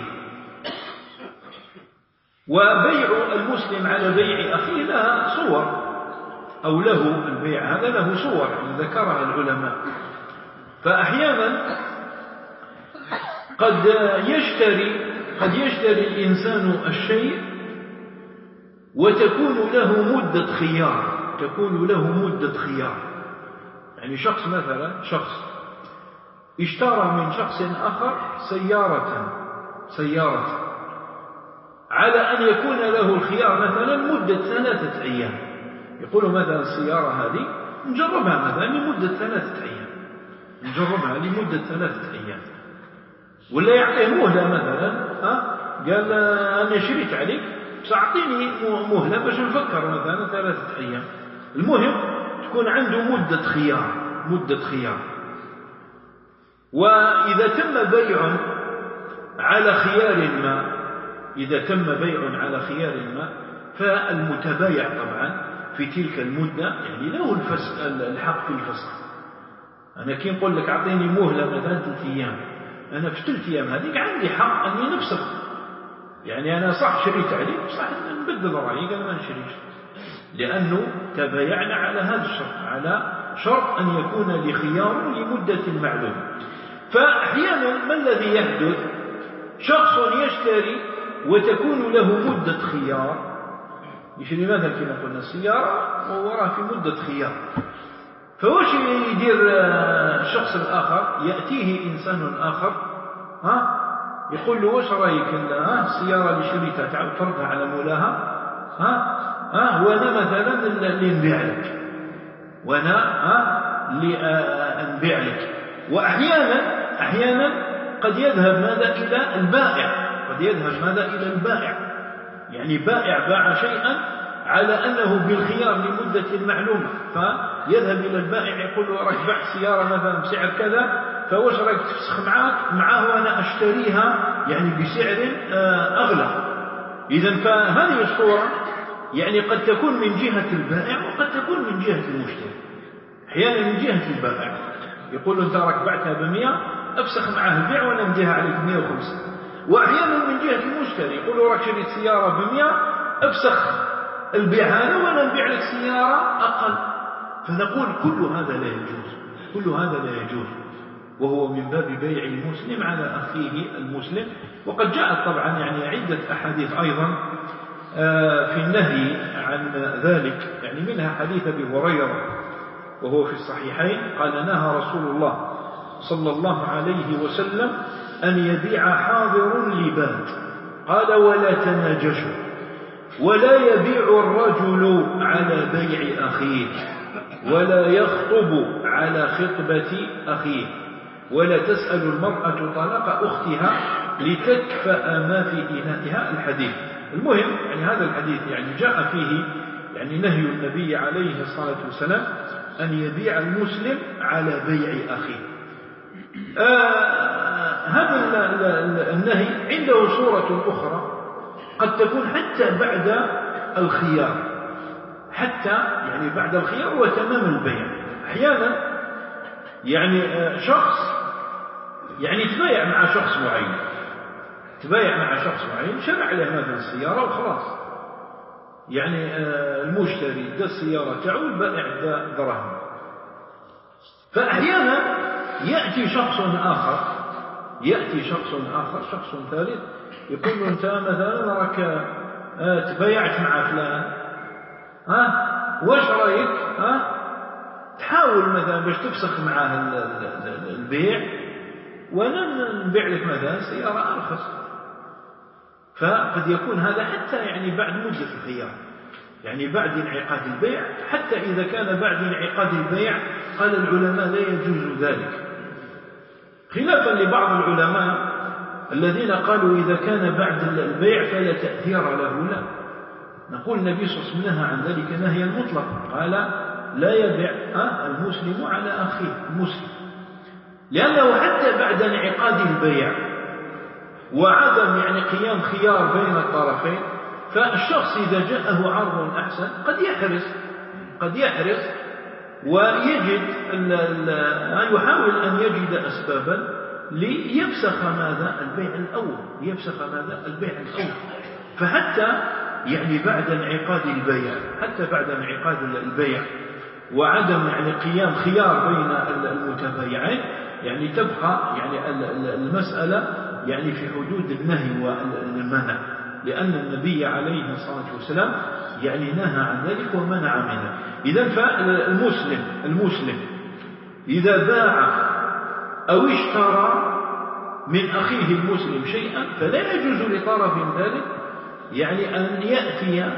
S1: وبيع المسلم على بيع أخيه لها صور، أو له البيع هذا له صور ذكرها العلماء. فأحيانا قد يشتري قد يشتري الإنسان الشيء وتكون له مدة خيار، تكون له مدة خيار، يعني شخص مثلا شخص اشترى من شخص آخر سيارة سيارة على أن يكون له الخيار مثلا مدة ثلاثة أيام، يقول مثلا السيارة هذه نجربها مثلا لمدة ثلاثة أيام، نجربها لمدة ثلاثة أيام، ولا يعطيه مهلة مثلا، ها قال أنا شريت عليك بس أعطيني مهلة باش نفكر مثلا ثلاثة أيام، المهم تكون عنده مدة خيار مدة خيار. وإذا تم بيع على خيار ما إذا تم بيع على خيار ما فالمتبايع طبعا في تلك المدة يعني له الفسخ الحق في الفسخ. أنا كي نقول لك أعطيني مهلة مثلا ثلاثة أيام أنا في ثلاث أيام هذيك عندي حق أني نفسخ، يعني أنا صح شريت عليك صح نبدل رأيي قال ما نشريش، لأنه تبايعنا على هذا الشرط، على شرط أن يكون لخيار لمدة معلومة. فأحيانا ما الذي يحدث؟ شخص يشتري وتكون له مدة خيار، يشتري مثلا كما قلنا السيارة ووراه في مدة خيار، فوش يدير الشخص الآخر؟ يأتيه إنسان آخر ها يقول له وش رأيك السيارة اللي شريتها تعال تردها على مولاها ها ها وأنا مثلا اللي نبيع لك، وأنا ها اللي أنبيع لك. وأحيانا أحيانا قد يذهب ماذا إلى البائع، قد يذهب ماذا إلى البائع، يعني بائع باع شيئا على أنه بالخيار لمدة معلومة، فيذهب إلى البائع يقول له راك بعت سيارة مثلا بسعر كذا، فوش راك تفسخ معاك معاه وأنا أشتريها يعني بسعر أغلى. إذن فهذه الصورة يعني قد تكون من جهة البائع وقد تكون من جهة المشتري. أحيانا من جهة البائع يقول له أنت راك بعتها بمئة أفسخ معاه البيع وأنا أمديها عليك مئة وخمسين. وأحيانا من جهة المشتري يقول له راك شريت سيارة بمئة أفسخ البيع هذا وأنا أبيع لك سيارة أقل. فنقول كل هذا لا يجوز، كل هذا لا يجوز، وهو من باب بيع المسلم على أخيه المسلم. وقد جاءت طبعا يعني عدة أحاديث أيضا في النهي عن ذلك، يعني منها حديث أبي هريرة وهو في الصحيحين قال نهى رسول الله صلى الله عليه وسلم أن يبيع حاضر لباد، قال ولا تناجشوا، ولا يبيع الرجل على بيع أخيه، ولا يخطب على خطبة أخيه، ولا تسأل المرأة طلاق أختها لتكفأ ما في إنائها. الحديث المهم يعني هذا الحديث يعني جاء فيه يعني نهي النبي عليه الصلاة والسلام أن يبيع المسلم على بيع أخيه. آه هذا النهي عنده صورة أخرى قد تكون حتى بعد الخيار، حتى يعني بعد الخيار وتمام البيع. أحيانا يعني شخص يعني تبايع مع شخص معين، تبايع مع شخص معين شرع له مثلا السيارة وخلاص، يعني المشتري دا السيارة تعود بائع دا دراهم. فأحيانا يأتي شخص آخر، يأتي شخص آخر شخص ثالث يقول له أنت مثلا راك تبايعت مع فلان ها واش رأيك ها تحاول مثلا باش تفسخ معاه البيع وانا نبيع لك مثلا سيارة أرخص. فقد يكون هذا حتى يعني بعد مدة الخيار، يعني بعد انعقاد البيع، حتى إذا كان بعد انعقاد البيع قال العلماء لا يجوز ذلك، خلافا لبعض العلماء الذين قالوا إذا كان بعد البيع فلا تأثير له. لا، نقول النبي صلى الله عليه وسلم نهى عن ذلك نهيا مطلقا، قال لا يبيع المسلم على أخيه المسلم، لأنه حتى بعد انعقاد البيع وعدم يعني قيام خيار بين الطرفين، فالشخص إذا جاءه عرض أحسن قد يحرص قد يحرص ويجد أن يحاول أن يجد أسبابا ليفسخ ماذا البيع الأول، ليفسخ ماذا البيع الأول. فحتى يعني بعد انعقاد البيع، حتى بعد انعقاد البيع وعدم يعني قيام خيار بين المتبايعين، يعني تبقى يعني المسألة يعني في حدود النهي والمنع، لأن النبي عليه الصلاة والسلام يعني نهى عن ذلك ومنع منه. إذن فالمسلم المسلم إذا باع أو اشترى من أخيه المسلم شيئا فلا يجوز لطرف ذلك يعني أن يأتي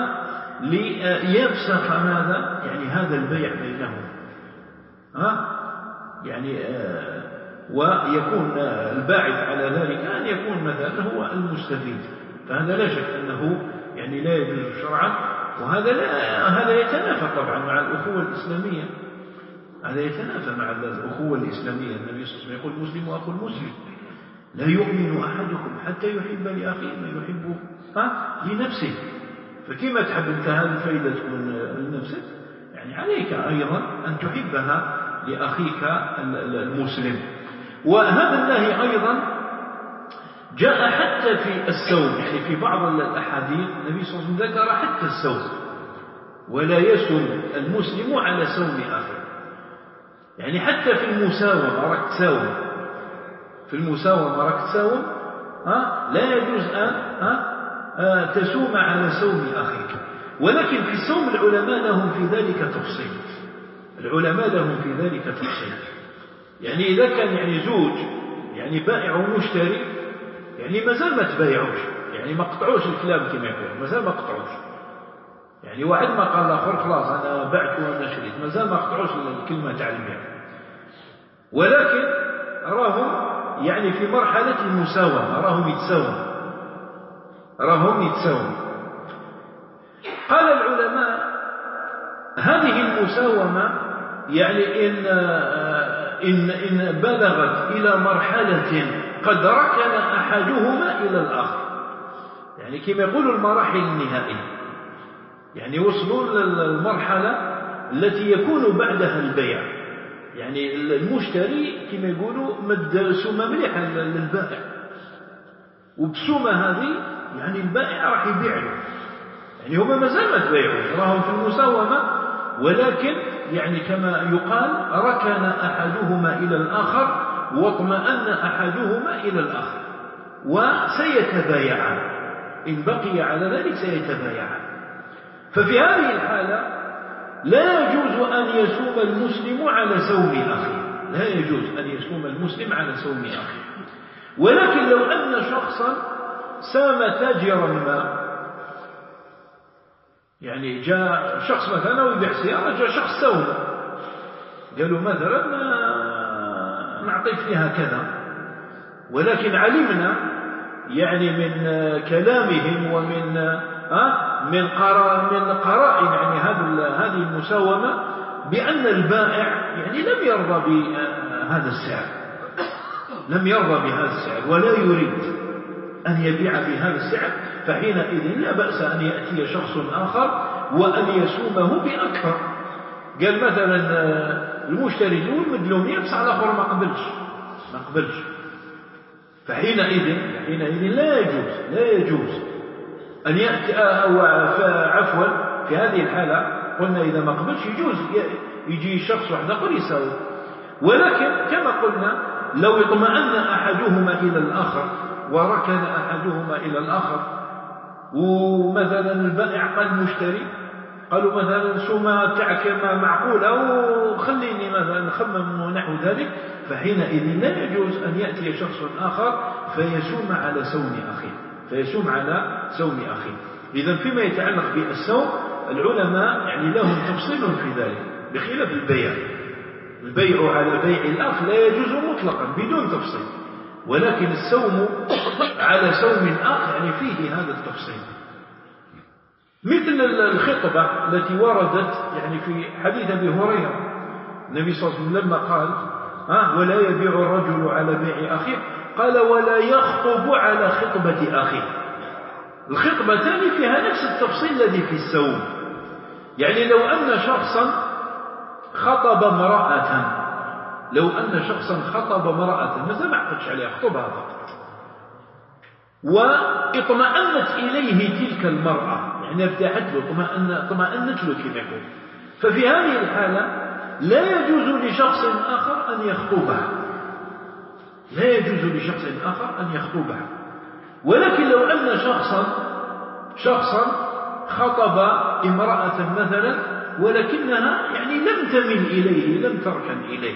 S1: ليفسخ ماذا يعني هذا البيع بينهم ها يعني آه ويكون الباعث على ذلك أن يكون مثلا هو المستفيد. فهذا لا شك أنه يعني لا يجوز شرعا، وهذا لا هذا يتنافى طبعا مع الأخوة الإسلامية، هذا يتنافى مع الأخوة الإسلامية. النبي صلى الله عليه وسلم يقول المسلم أخو المسلم لا يؤمن أحدكم حتى يحب لأخيه ما يحب لنفسه. فكما تحب أنت هذه الفائدة تكون لنفسك، يعني عليك أيضا أن تحبها لأخيك المسلم. وهذا النهي أيضا جاء حتى في السوم، يعني في بعض الأحاديث النبي صلى الله عليه وسلم ذكر حتى السوم، ولا يسم المسلم على سوم أخيه. يعني حتى في المساومة راك تساوم، في المساومة راك تساوم، ها لا يجوز أن ها تسوم على سوم أخيك. ولكن في السوم العلماء لهم في ذلك تفصيل، العلماء لهم في ذلك تفصيل. يعني إذا كان يعني زوج يعني بائع ومشتري، يعني مازال ما تبايعوش، يعني ما قطعوش الكلام كما يقول، مازال ما قطعوش. يعني واحد ما قال الآخر خلاص أنا بعت وأنا شريت، مازال ما قطعوش الكلمة تاع البيع. ولكن راهم يعني في مرحلة المساومة، راهم يتساوموا، راهم يتساوموا. قال العلماء هذه المساومة يعني إن إن إن بلغت إلى مرحلة قد ركن أحدهما إلى الآخر، يعني كما يقولوا المراحل النهائية، يعني وصلوا للمرحلة التي يكون بعدها البيع. يعني المشتري كما يقولوا مد سومة مليحة للبائع، وبسومة هذه يعني البائع راح يبيع له، يعني هما مازال ما تبايعوش، راهم في المساومة، ولكن يعني كما يقال ركن أحدهما إلى الآخر واطمأن أحدهما إلى الآخر، وسيتبايعان إن بقي على ذلك سيتبايعان. ففي هذه الحالة لا يجوز أن يسوم المسلم على سوم أخيه، لا يجوز أن يسوم المسلم على سوم أخيه. ولكن لو أن شخصا سام تاجرا ما، يعني جاء شخص مثلا ويبيع سيارة، جاء شخص سوم قالوا مثلا نعطيك فيها كذا، ولكن علمنا يعني من كلامهم ومن أه من قرائن يعني هذه المساومة بأن البائع يعني لم يرضى بهذا السعر، لم يرضى بهذا السعر ولا يريد أن يبيع بهذا السعر، فحينئذ لا بأس أن يأتي شخص آخر وأن يسومه بأكثر. قال مثلا المشتري الأول مدلومية بس على الآخر ما قبلش ما قبلش فحينئذ حينئذ لا يجوز لا يجوز أن يأتي أو عفوا في هذه الحالة قلنا إذا ما قبلش يجوز يجي شخص واحد آخر يساوي. ولكن كما قلنا لو اطمأن أحدهما إلى الآخر وركن أحدهما إلى الآخر، ومثلا البائع قال المشتري قالوا مثلا سومة تاعك معقولة وخليني مثلا نخمم ونحو ذلك، فحينئذ لا يجوز أن يأتي شخص آخر فيسوم على سوم أخيه فيسوم على سوم أخيه. إذا فيما يتعلق بالسوم العلماء يعني لهم تفصيل في ذلك بخلاف البيع. البيع على بيع الأخ لا يجوز مطلقا بدون تفصيل، ولكن السوم على سوم الآخر يعني فيه هذا التفصيل. مثل الخطبة التي وردت يعني في حديث أبي هريرة، النبي صلى الله عليه وسلم لما قال ها ولا يبيع الرجل على بيع أخيه قال ولا يخطب على خطبة أخيه. الخطبة ثاني فيها نفس التفصيل الذي في السوم. يعني لو أن شخصا خطب امرأة لو أن شخصا خطب امرأة مثلا ما عقدش عليها خطبها فقط واطمأنت إليه تلك المرأة يعني ارتاحت له اطمأنت له كما يقول، ففي هذه الحالة لا يجوز لشخص آخر أن يخطبها لا يجوز لشخص آخر أن يخطبها. ولكن لو أن شخصا شخصا خطب امرأة مثلا ولكنها يعني لم تمل إليه لم تركن إليه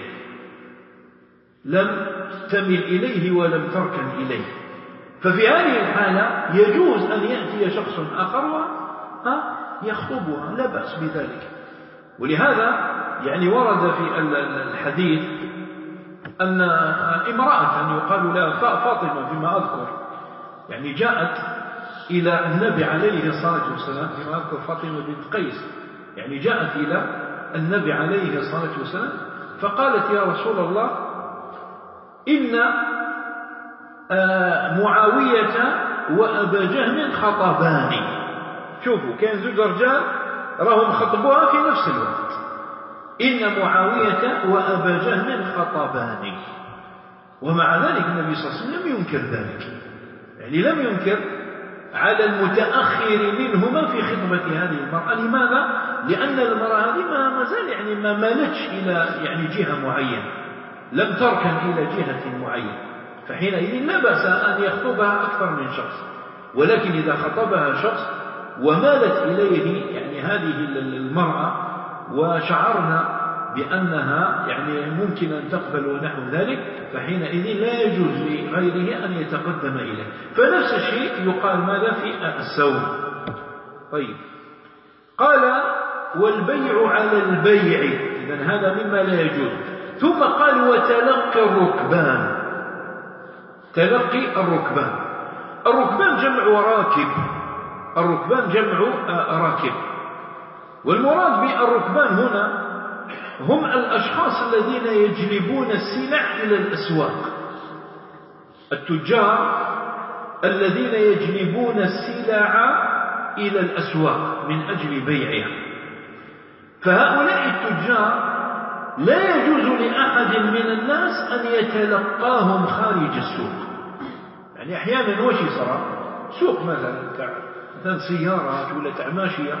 S1: لم تمل إليه ولم تركن إليه، ففي هذه الحالة يجوز أن يأتي شخص آخر ويخطبها لا بأس بذلك. ولهذا يعني ورد في الحديث أن امرأة يقال لها فاطمة فيما أذكر يعني جاءت إلى النبي عليه الصلاة والسلام، فيما أذكر فاطمة بنت قيس يعني جاءت إلى النبي عليه الصلاة والسلام فقالت يا رسول الله إن معاوية وأبا جهم خطباني. شوفوا كان زوج رجال راهم خطبوها في نفس الوقت، إن معاوية وأبا جهم خطباني. ومع ذلك النبي صلى الله عليه وسلم لم ينكر ذلك، يعني لم ينكر على المتأخر منهما في خطبة هذه المرأة. لماذا؟ لأن المرأة هذه ما زال يعني ما مالتش إلى يعني جهة معينة، لم تركن إلى جهة معينة، فحينئذ لا بأس أن يخطبها أكثر من شخص. ولكن إذا خطبها شخص ومالت إليه يعني هذه المرأة وشعرنا بأنها يعني ممكن أن تقبل ونحو ذلك، فحينئذ لا يجوز لغيره أن يتقدم إليه. فنفس الشيء يقال ماذا في السوم. طيب، قال والبيع على البيع، إذن هذا مما لا يجوز. ثم قال وتلقي الركبان، تلقي الركبان. الركبان جمع راكب، الركبان جمع راكب. والمراد بالركبان هنا هم الأشخاص الذين يجلبون السلع إلى الأسواق، التجار الذين يجلبون السلع إلى الأسواق من أجل بيعها. فهؤلاء التجار لا يجوز لأحد من الناس أن يتلقاهم خارج السوق. يعني أحيانا وش يصير؟ سوق مثلا مثلا سيارات ولا تعماشية،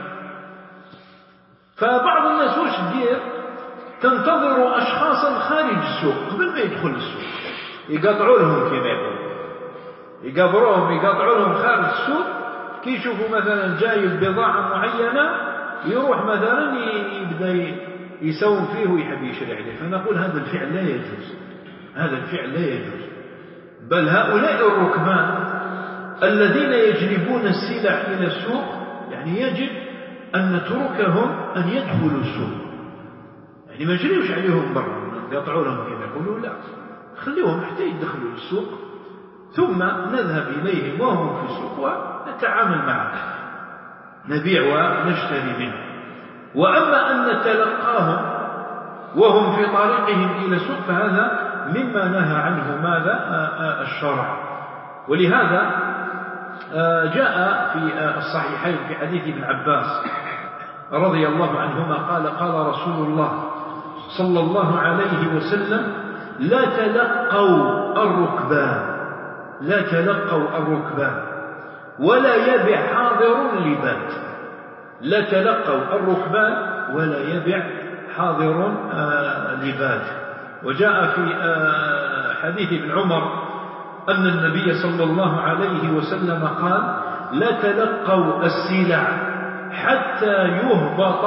S1: فبعض الناس وش تدير؟ تنتظر أشخاصا خارج السوق قبل ما يدخل السوق، يقاطعوا لهم كما يقول، يقابروهم يقاطعوا لهم خارج السوق، كي يشوفوا مثلا جاي بضاعة معينة يروح مثلا يبدأ يسوم فيه ويحب يشري عليه. فنقول هذا الفعل لا يجوز، هذا الفعل لا يجوز. بل هؤلاء الركبان الذين يجلبون السلع إلى السوق يعني يجب أن نتركهم أن يدخلوا السوق، يعني ما نجريوش عليهم برا يقطعوا لهم كما يقولوا، لا، خليهم حتى يدخلوا السوق ثم نذهب إليهم وهم في السوق ونتعامل معهم، نبيع ونشتري منه. وأما أن نتلقاهم وهم في طريقهم إلى السوق فهذا مما نهى عنه ماذا الشرع. ولهذا جاء في الصحيحين في حديث ابن عباس رضي الله عنهما قال قال رسول الله صلى الله عليه وسلم لا تلقوا الركبان، لا تلقوا الركبان ولا يبع حاضر لباد، لا تلقوا الركبان ولا يبع حاضر لباد. وجاء في حديث ابن عمر أن النبي صلى الله عليه وسلم قال لا تلقوا السلع حتى يهبط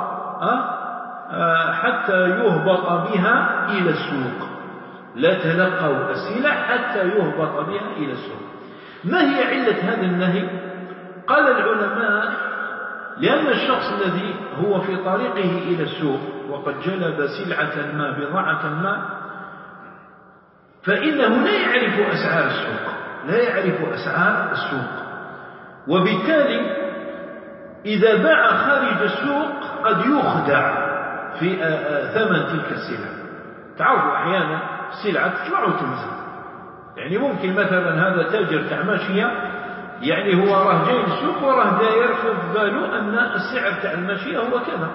S1: حتى يهبط بها إلى السوق، لا تلقوا السلع حتى يهبط بها إلى السوق. ما هي علة هذا النهي؟ قال العلماء لأن الشخص الذي هو في طريقه إلى السوق وقد جلب سلعة ما بضاعة ما فإنه لا يعرف أسعار السوق، لا يعرف أسعار السوق، وبالتالي إذا باع خارج السوق قد يخدع في ثمن تلك السلع. تعرفوا أحيانا السلعة تطلع وتنزل، يعني ممكن مثلا هذا تاجر تعماشية يعني هو راه جاي السوق وراه داير في باله أن السعر تاع الماشية هو كذا،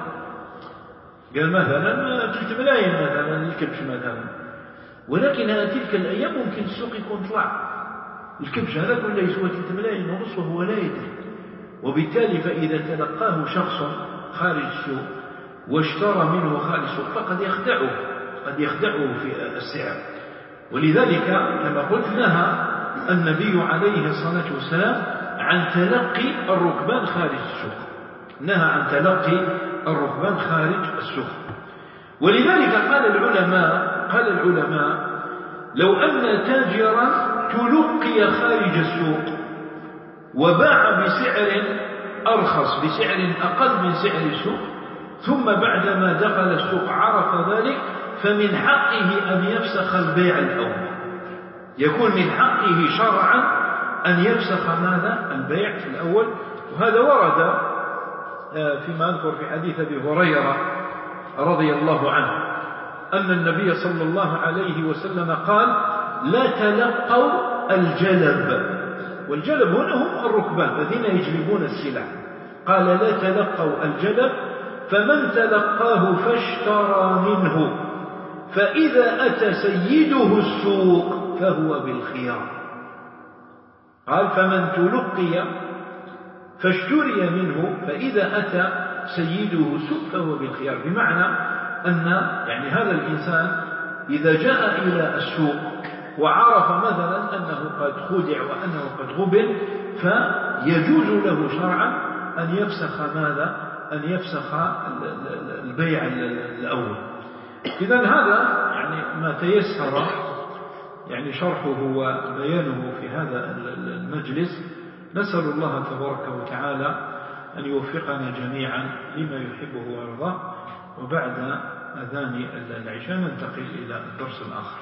S1: قال مثلا ثلاثة ملايين مثلا الكبش مثلا، ولكن تلك الأيام ممكن السوق يكون طلع الكبش هذا ولا يسوى ثلاثة ملايين ونص وهو لا يدري. وبالتالي فإذا تلقاه شخص خارج السوق واشترى منه خارج السوق فقد يخدعه، قد يخدعه في السعر. ولذلك كما قلت نهى النبي عليه الصلاة والسلام عن تلقي الركبان خارج السوق، نهى عن تلقي الركبان خارج السوق. ولذلك قال العلماء قال العلماء لو أن تاجرا تلقي خارج السوق وباع بسعر أرخص بسعر أقل من سعر السوق ثم بعدما دخل السوق عرف ذلك فمن حقه أن يفسخ البيع الأول، يكون من حقه شرعا أن يفسخ ماذا البيع في الأول. وهذا ورد فيما أذكر في حديث أبي هريرة رضي الله عنه أن النبي صلى الله عليه وسلم قال لا تلقوا الجلب، والجلب هنا هم الركبان الذين يجلبون السلع، قال لا تلقوا الجلب فمن تلقاه فاشترى منه فإذا أتى سيده السوق فهو بالخيار. قال فمن تلقي فاشتري منه فإذا أتى سيده السوق فهو بالخيار، بمعنى أن يعني هذا الإنسان إذا جاء إلى السوق وعرف مثلا أنه قد خدع وأنه قد غبن، فيجوز له شرعا أن يفسخ ماذا؟ أن يفسخ البيع الأول. إذن هذا يعني ما تيسر يعني شرحه وبيانه في هذا المجلس. نسأل الله تبارك وتعالى أن يوفقنا جميعا لما يحبه ويرضاه. وبعد أذان العشاء ننتقل إلى الدرس الآخر.